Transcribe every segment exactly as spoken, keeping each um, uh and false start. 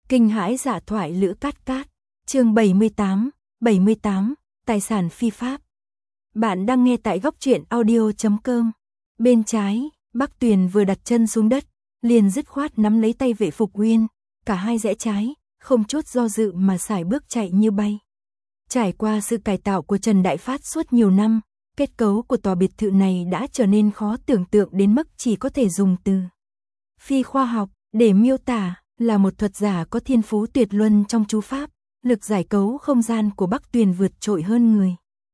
Kinh hãi dạ thoại Lữ Cát Cát, chương bảy mươi tám, bảy mươi tám, tài sản phi pháp. Bạn đang nghe tại góc truyện audio chấm com. Bên trái, Bắc Tuyền vừa đặt chân xuống đất, liền dứt khoát nắm lấy tay Vệ Phục Uyên, cả hai rẽ trái, không chút do dự mà sải bước chạy như bay. Trải qua sự cải tạo của Trần Đại Phát suốt nhiều năm, kết cấu của tòa biệt thự này đã trở nên khó tưởng tượng đến mức chỉ có thể dùng từ phi khoa học để miêu tả. Là một thuật giả có thiên phú tuyệt luân trong chú pháp, lực giải cấu không gian của Bắc Tuyền vượt trội hơn người.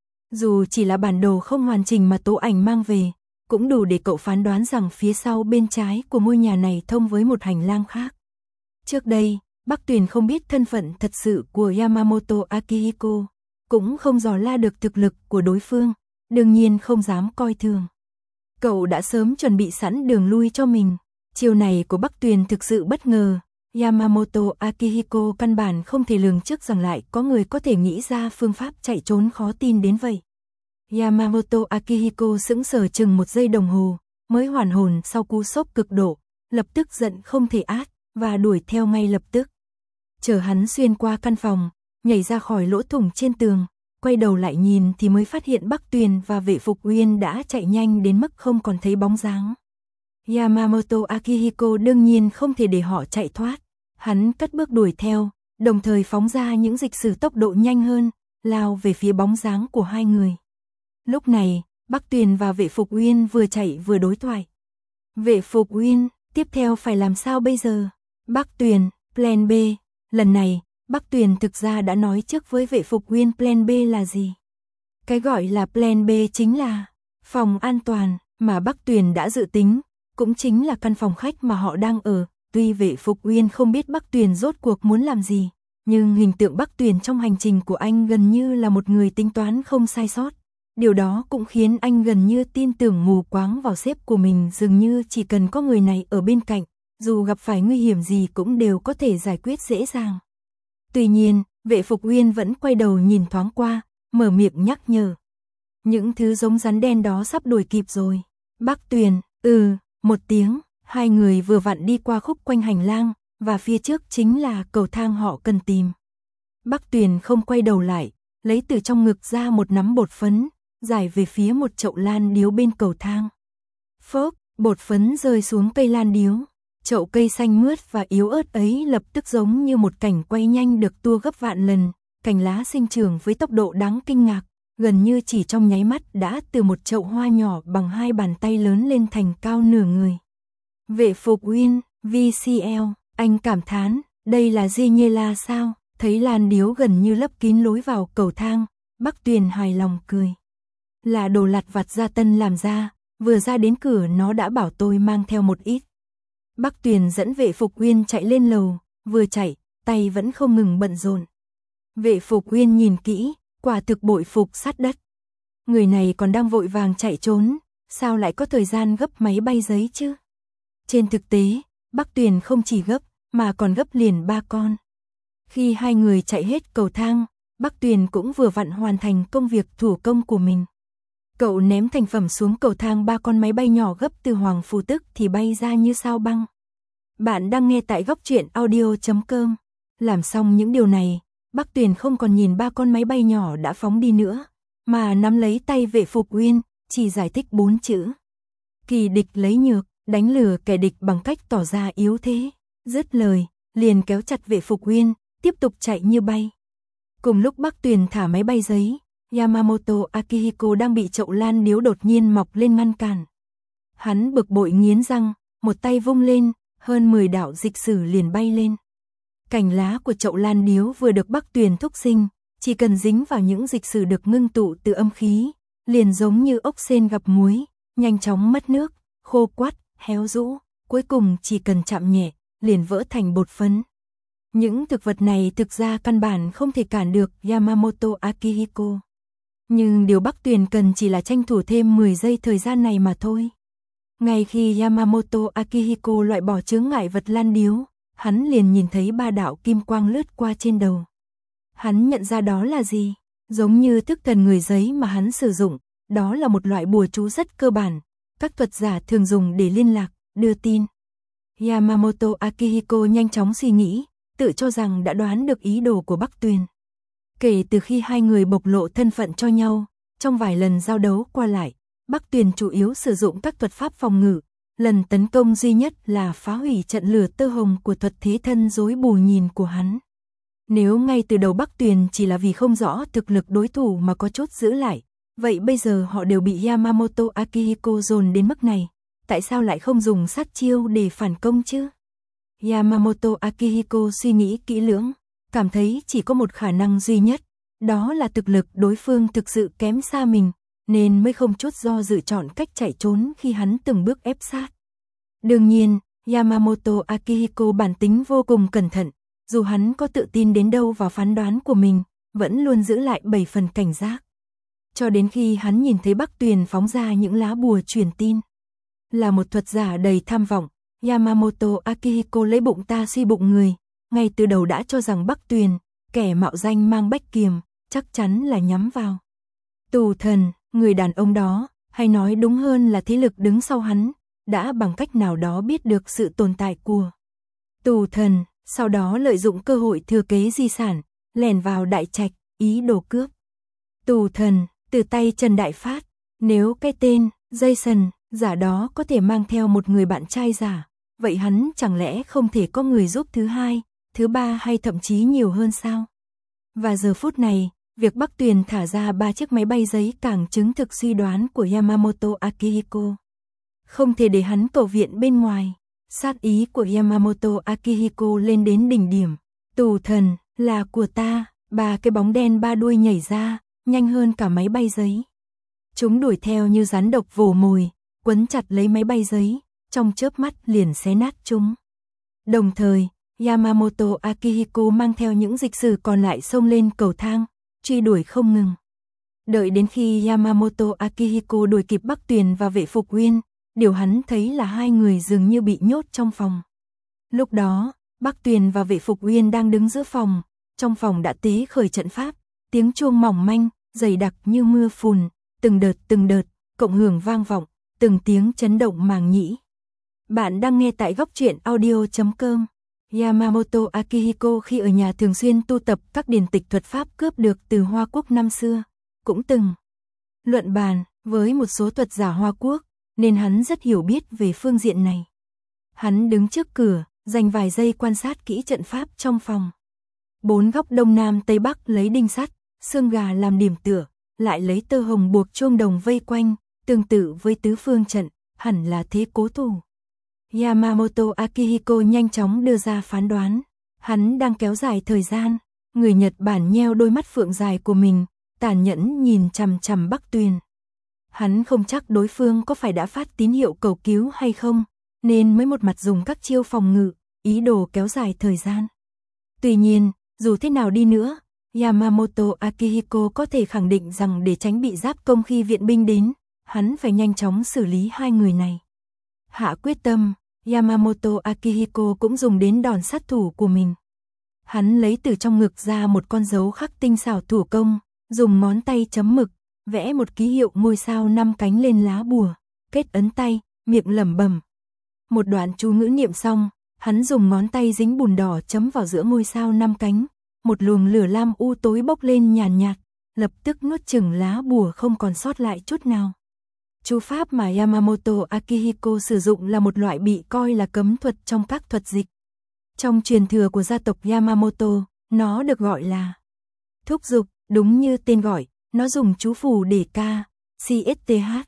Dù chỉ là bản đồ không hoàn chỉnh mà Tố Ảnh mang về, cũng đủ để cậu phán đoán rằng phía sau bên trái của ngôi nhà này thông với một hành lang khác. Trước đây, Bắc Tuyền không biết thân phận thật sự của Yamamoto Akihiko, cũng không dò la được thực lực của đối phương, đương nhiên không dám coi thường. Cậu đã sớm chuẩn bị sẵn đường lui cho mình. Chiều này của Bắc Tuyền thực sự bất ngờ. Yamamoto Akihiko căn bản không thể lường trước rằng lại có người có thể nghĩ ra phương pháp chạy trốn khó tin đến vậy. Yamamoto Akihiko sững sờ chừng một giây đồng hồ, mới hoàn hồn sau cú sốc cực độ, lập tức giận không thể át, và đuổi theo ngay lập tức. Chờ hắn xuyên qua căn phòng, nhảy ra khỏi lỗ thủng trên tường, quay đầu lại nhìn thì mới phát hiện Bắc Tuyền và Vệ Phục Uyên đã chạy nhanh đến mức không còn thấy bóng dáng. Yamamoto Akihiko đương nhiên không thể để họ chạy thoát. Hắn cất bước đuổi theo, đồng thời phóng ra những dịch sử tốc độ nhanh hơn, lao về phía bóng dáng của hai người. Lúc này, Bắc Tuyền và Vệ Phục Uyên vừa chạy vừa đối thoại. Vệ Phục Uyên, tiếp theo phải làm sao bây giờ? Bắc Tuyền, plan B. Lần này, Bắc Tuyền thực ra đã nói trước với Vệ Phục Uyên plan B là gì. Cái gọi là plan B chính là phòng an toàn mà Bắc Tuyền đã dự tính. Cũng chính là căn phòng khách mà họ đang ở. Tuy Vệ Phục Uyên không biết Bắc Tuyền rốt cuộc muốn làm gì, nhưng hình tượng Bắc Tuyền trong hành trình của anh gần như là một người tính toán không sai sót. Điều đó cũng khiến anh gần như tin tưởng mù quáng vào sếp của mình, dường như chỉ cần có người này ở bên cạnh, dù gặp phải nguy hiểm gì cũng đều có thể giải quyết dễ dàng. Tuy nhiên, Vệ Phục Uyên vẫn quay đầu nhìn thoáng qua, mở miệng nhắc nhở. Những thứ giống rắn đen đó sắp đuổi kịp rồi. Bắc Tuyền, ừ. Một tiếng, hai người vừa vặn đi qua khúc quanh hành lang, và phía trước chính là cầu thang họ cần tìm. Bắc Tuyền không quay đầu lại, lấy từ trong ngực ra một nắm bột phấn, giải về phía một chậu lan điếu bên cầu thang. Phốc, bột phấn rơi xuống cây lan điếu. Chậu cây xanh mướt và yếu ớt ấy lập tức giống như một cảnh quay nhanh được tua gấp vạn lần, cành lá sinh trưởng với tốc độ đáng kinh ngạc. Gần như chỉ trong nháy mắt đã từ một chậu hoa nhỏ bằng hai bàn tay lớn lên thành cao nửa người. Vệ Phục Uyên, vê xê lờ, anh cảm thán, đây là Giniela sao? Thấy lan điếu gần như lấp kín lối vào cầu thang, Bắc Tuyền hài lòng cười. Là đồ lặt vặt gia tân làm ra, vừa ra đến cửa nó đã bảo tôi mang theo một ít. Bắc Tuyền dẫn Vệ Phục Uyên chạy lên lầu, vừa chạy, tay vẫn không ngừng bận rộn. Vệ Phục Uyên nhìn kỹ, quả thực bội phục sát đất. Người này còn đang vội vàng chạy trốn, sao lại có thời gian gấp máy bay giấy chứ? Trên thực tế, Bắc Tuyền không chỉ gấp, mà còn gấp liền ba con. Khi hai người chạy hết cầu thang, Bắc Tuyền cũng vừa vặn hoàn thành công việc thủ công của mình. Cậu ném thành phẩm xuống cầu thang, ba con máy bay nhỏ gấp từ Hoàng Phủ tức thì bay ra như sao băng. Bạn đang nghe tại góc truyện audio chấm com. Làm xong những điều này, Bắc Tuyền không còn nhìn ba con máy bay nhỏ đã phóng đi nữa, mà nắm lấy tay Vệ Phục Uyên, chỉ giải thích bốn chữ. Kỳ địch lấy nhược, đánh lừa kẻ địch bằng cách tỏ ra yếu thế. Dứt lời, liền kéo chặt Vệ Phục Uyên, tiếp tục chạy như bay. Cùng lúc Bắc Tuyền thả máy bay giấy, Yamamoto Akihiko đang bị chậu lan điếu đột nhiên mọc lên ngăn cản. Hắn bực bội nghiến răng, một tay vung lên, hơn mười đạo dịch sử liền bay lên. Cành lá của chậu lan điếu vừa được Bắc Tuyền thúc sinh, chỉ cần dính vào những dịch sử được ngưng tụ từ âm khí, liền giống như ốc sên gặp muối, nhanh chóng mất nước, khô quắt, héo rũ, cuối cùng chỉ cần chạm nhẹ, liền vỡ thành bột phấn. Những thực vật này thực ra căn bản không thể cản được Yamamoto Akihiko. Nhưng điều Bắc Tuyền cần chỉ là tranh thủ thêm mười giây thời gian này mà thôi. Ngay khi Yamamoto Akihiko loại bỏ chướng ngại vật lan điếu, hắn liền nhìn thấy ba đạo kim quang lướt qua trên đầu. Hắn nhận ra đó là gì? Giống như thức thần người giấy mà hắn sử dụng, đó là một loại bùa chú rất cơ bản, các thuật giả thường dùng để liên lạc, đưa tin. Yamamoto Akihiko nhanh chóng suy nghĩ, tự cho rằng đã đoán được ý đồ của Bắc Tuyền. Kể từ khi hai người bộc lộ thân phận cho nhau, trong vài lần giao đấu qua lại, Bắc Tuyền chủ yếu sử dụng các thuật pháp phòng ngự, lần tấn công duy nhất là phá hủy trận lửa tơ hồng của thuật thế thân rối bù nhìn của hắn. Nếu ngay từ đầu Bắc Tuyền chỉ là vì không rõ thực lực đối thủ mà có chút giữ lại, vậy bây giờ họ đều bị Yamamoto Akihiko dồn đến mức này, tại sao lại không dùng sát chiêu để phản công chứ? Yamamoto Akihiko suy nghĩ kỹ lưỡng, cảm thấy chỉ có một khả năng duy nhất, đó là thực lực đối phương thực sự kém xa mình, nên mới không chút do dự chọn cách chạy trốn khi hắn từng bước ép sát. Đương nhiên, Yamamoto Akihiko bản tính vô cùng cẩn thận, dù hắn có tự tin đến đâu vào phán đoán của mình, vẫn luôn giữ lại bảy phần cảnh giác. Cho đến khi hắn nhìn thấy Bắc Tuyền phóng ra những lá bùa truyền tin. Là một thuật giả đầy tham vọng, Yamamoto Akihiko lấy bụng ta suy bụng người, ngay từ đầu đã cho rằng Bắc Tuyền, kẻ mạo danh mang bách kiềm, chắc chắn là nhắm vào Tù Thần, người đàn ông đó, hay nói đúng hơn là thế lực đứng sau hắn, đã bằng cách nào đó biết được sự tồn tại của Tù Thần, sau đó lợi dụng cơ hội thừa kế di sản, lẻn vào đại trạch, ý đồ cướp Tù Thần, từ tay Trần Đại Phát. Nếu cái tên Jason giả đó có thể mang theo một người bạn trai giả, vậy hắn chẳng lẽ không thể có người giúp thứ hai, thứ ba hay thậm chí nhiều hơn sao? Và giờ phút này, việc Bắc Tuyền thả ra ba chiếc máy bay giấy càng chứng thực suy đoán của Yamamoto Akihiko. Không thể để hắn cầu viện bên ngoài. Sát ý của Yamamoto Akihiko lên đến đỉnh điểm. Tù Thần, là của ta. Ba cái bóng đen ba đuôi nhảy ra, nhanh hơn cả máy bay giấy. Chúng đuổi theo như rắn độc vồ mồi, quấn chặt lấy máy bay giấy, trong chớp mắt liền xé nát chúng. Đồng thời, Yamamoto Akihiko mang theo những dịch sử còn lại xông lên cầu thang, truy đuổi không ngừng. Đợi đến khi Yamamoto Akihiko đuổi kịp Bắc Tuyền và Vệ Phục Uyên, điều hắn thấy là hai người dường như bị nhốt trong phòng. Lúc đó, Bắc Tuyền và Vệ Phục Uyên đang đứng giữa phòng, trong phòng đã tế khởi trận pháp, tiếng chuông mỏng manh, dày đặc như mưa phùn, từng đợt từng đợt, cộng hưởng vang vọng, từng tiếng chấn động màng nhĩ. Bạn đang nghe tại góc truyện audio chấm com. Yamamoto Akihiko khi ở nhà thường xuyên tu tập các điển tịch thuật pháp cướp được từ Hoa Quốc năm xưa, cũng từng luận bàn với một số thuật giả Hoa Quốc, nên hắn rất hiểu biết về phương diện này. Hắn đứng trước cửa, dành vài giây quan sát kỹ trận pháp trong phòng. Bốn góc đông nam tây bắc lấy đinh sắt, xương gà làm điểm tựa, lại lấy tơ hồng buộc chuông đồng vây quanh, tương tự với tứ phương trận, hẳn là thế cố thủ. Yamamoto Akihiko nhanh chóng đưa ra phán đoán. Hắn đang kéo dài thời gian. Người Nhật Bản nheo đôi mắt phượng dài của mình, tàn nhẫn nhìn chằm chằm Bắc Tuyền. Hắn không chắc đối phương có phải đã phát tín hiệu cầu cứu hay không, nên mới một mặt dùng các chiêu phòng ngự, ý đồ kéo dài thời gian. Tuy nhiên, dù thế nào đi nữa, Yamamoto Akihiko có thể khẳng định rằng để tránh bị giáp công khi viện binh đến, hắn phải nhanh chóng xử lý hai người này. Hạ quyết tâm, Yamamoto Akihiko cũng dùng đến đòn sát thủ của mình. Hắn lấy từ trong ngực ra một con dấu khắc tinh xảo thủ công, dùng ngón tay chấm mực, vẽ một ký hiệu ngôi sao năm cánh lên lá bùa, kết ấn tay, miệng lẩm bẩm. Một đoạn chú ngữ niệm xong, hắn dùng ngón tay dính bùn đỏ chấm vào giữa ngôi sao năm cánh, một luồng lửa lam u tối bốc lên nhàn nhạt, lập tức nuốt chửng lá bùa không còn sót lại chút nào. Chú pháp mà Yamamoto Akihiko sử dụng là một loại bị coi là cấm thuật trong các thuật dịch. Trong truyền thừa của gia tộc Yamamoto, nó được gọi là thúc dục, đúng như tên gọi, nó dùng chú phù để ca, xê ét tê hát.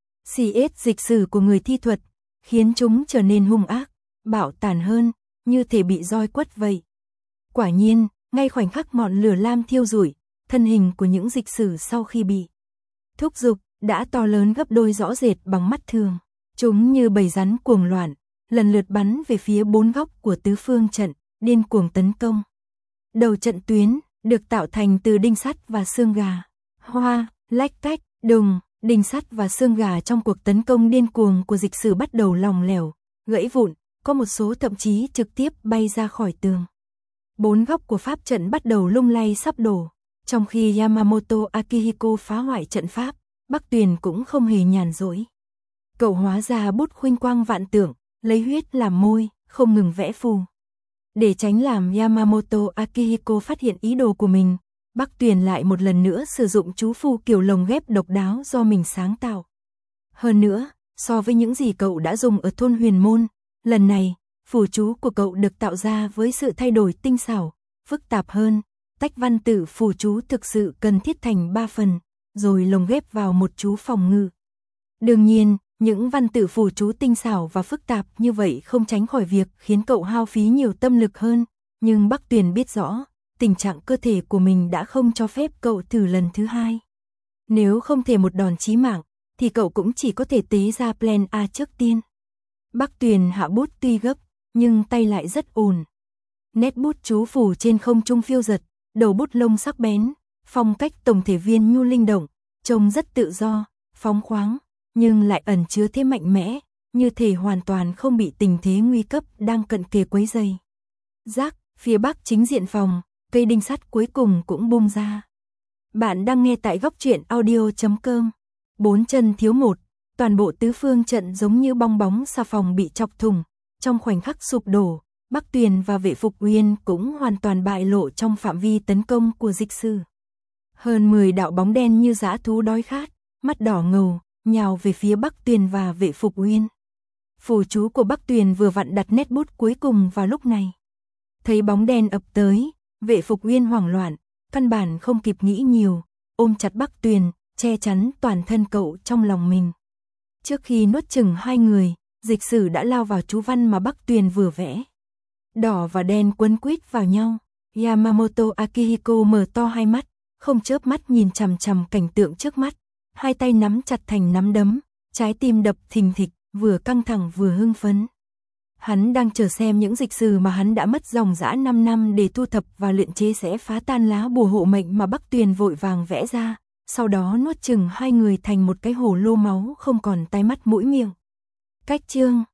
xê ét dịch sử của người thi thuật, khiến chúng trở nên hung ác, bạo tàn hơn, như thể bị roi quất vậy. Quả nhiên, ngay khoảnh khắc ngọn lửa lam thiêu rụi, thân hình của những dịch sử sau khi bị thúc dục đã to lớn gấp đôi rõ rệt bằng mắt thường. Chúng như bầy rắn cuồng loạn, lần lượt bắn về phía bốn góc của tứ phương trận, điên cuồng tấn công. Đầu trận tuyến được tạo thành từ đinh sắt và xương gà. Hoa, lách cách, đùng, đinh sắt và xương gà trong cuộc tấn công điên cuồng của dịch sử bắt đầu lỏng lẻo, gãy vụn, có một số thậm chí trực tiếp bay ra khỏi tường. Bốn góc của pháp trận bắt đầu lung lay sắp đổ, trong khi Yamamoto Akihiko phá hoại trận pháp, Bắc Tuyền cũng không hề nhàn rỗi. Cậu hóa ra bút khuynh quang vạn tượng, lấy huyết làm môi, không ngừng vẽ phù. Để tránh làm Yamamoto Akihiko phát hiện ý đồ của mình, Bắc Tuyền lại một lần nữa sử dụng chú phù kiểu lồng ghép độc đáo do mình sáng tạo. Hơn nữa, so với những gì cậu đã dùng ở thôn Huyền Môn, lần này, phù chú của cậu được tạo ra với sự thay đổi tinh xảo, phức tạp hơn, tách văn tự phù chú thực sự cần thiết thành ba phần, rồi lồng ghép vào một chú phòng ngự. Đương nhiên, những văn tự phù chú tinh xảo và phức tạp như vậy không tránh khỏi việc khiến cậu hao phí nhiều tâm lực hơn, nhưng Bắc Tuyền biết rõ, tình trạng cơ thể của mình đã không cho phép cậu thử lần thứ hai. Nếu không thể một đòn chí mạng, thì cậu cũng chỉ có thể tế ra plan A trước tiên. Bắc Tuyền hạ bút tuy gấp, nhưng tay lại rất ổn. Nét bút chú phù trên không trung phiêu giật, đầu bút lông sắc bén, phong cách tổng thể viên nhu linh động, trông rất tự do, phóng khoáng, nhưng lại ẩn chứa thế mạnh mẽ, như thể hoàn toàn không bị tình thế nguy cấp đang cận kề quấy rầy. Rác, phía bắc chính diện phòng, cây đinh sắt cuối cùng cũng bung ra. Bạn đang nghe tại góc truyện audio chấm com. Bốn chân thiếu một, toàn bộ tứ phương trận giống như bong bóng xà phòng bị chọc thủng, trong khoảnh khắc sụp đổ, Bắc Tuyền và Vệ Phục Uyên cũng hoàn toàn bại lộ trong phạm vi tấn công của dịch sư. Hơn mười đạo bóng đen như dã thú đói khát, mắt đỏ ngầu, nhào về phía Bắc Tuyền và Vệ Phục Uyên. Phù chú của Bắc Tuyền vừa vặn đặt nét bút cuối cùng vào lúc này. Thấy bóng đen ập tới, Vệ Phục Uyên hoảng loạn, căn bản không kịp nghĩ nhiều, ôm chặt Bắc Tuyền, che chắn toàn thân cậu trong lòng mình. Trước khi nuốt chửng hai người, dịch sử đã lao vào chú văn mà Bắc Tuyền vừa vẽ. Đỏ và đen quấn quýt vào nhau, Yamamoto Akihiko mở to hai mắt, không chớp mắt nhìn chằm chằm cảnh tượng trước mắt, hai tay nắm chặt thành nắm đấm, trái tim đập thình thịch, vừa căng thẳng vừa hưng phấn. Hắn đang chờ xem những dịch sử mà hắn đã mất dòng dã năm năm để thu thập và luyện chế sẽ phá tan lá bùa hộ mệnh mà Bắc Tuyền vội vàng vẽ ra, sau đó nuốt chửng hai người thành một cái hồ lô máu không còn tai mắt mũi miệng. Cách chương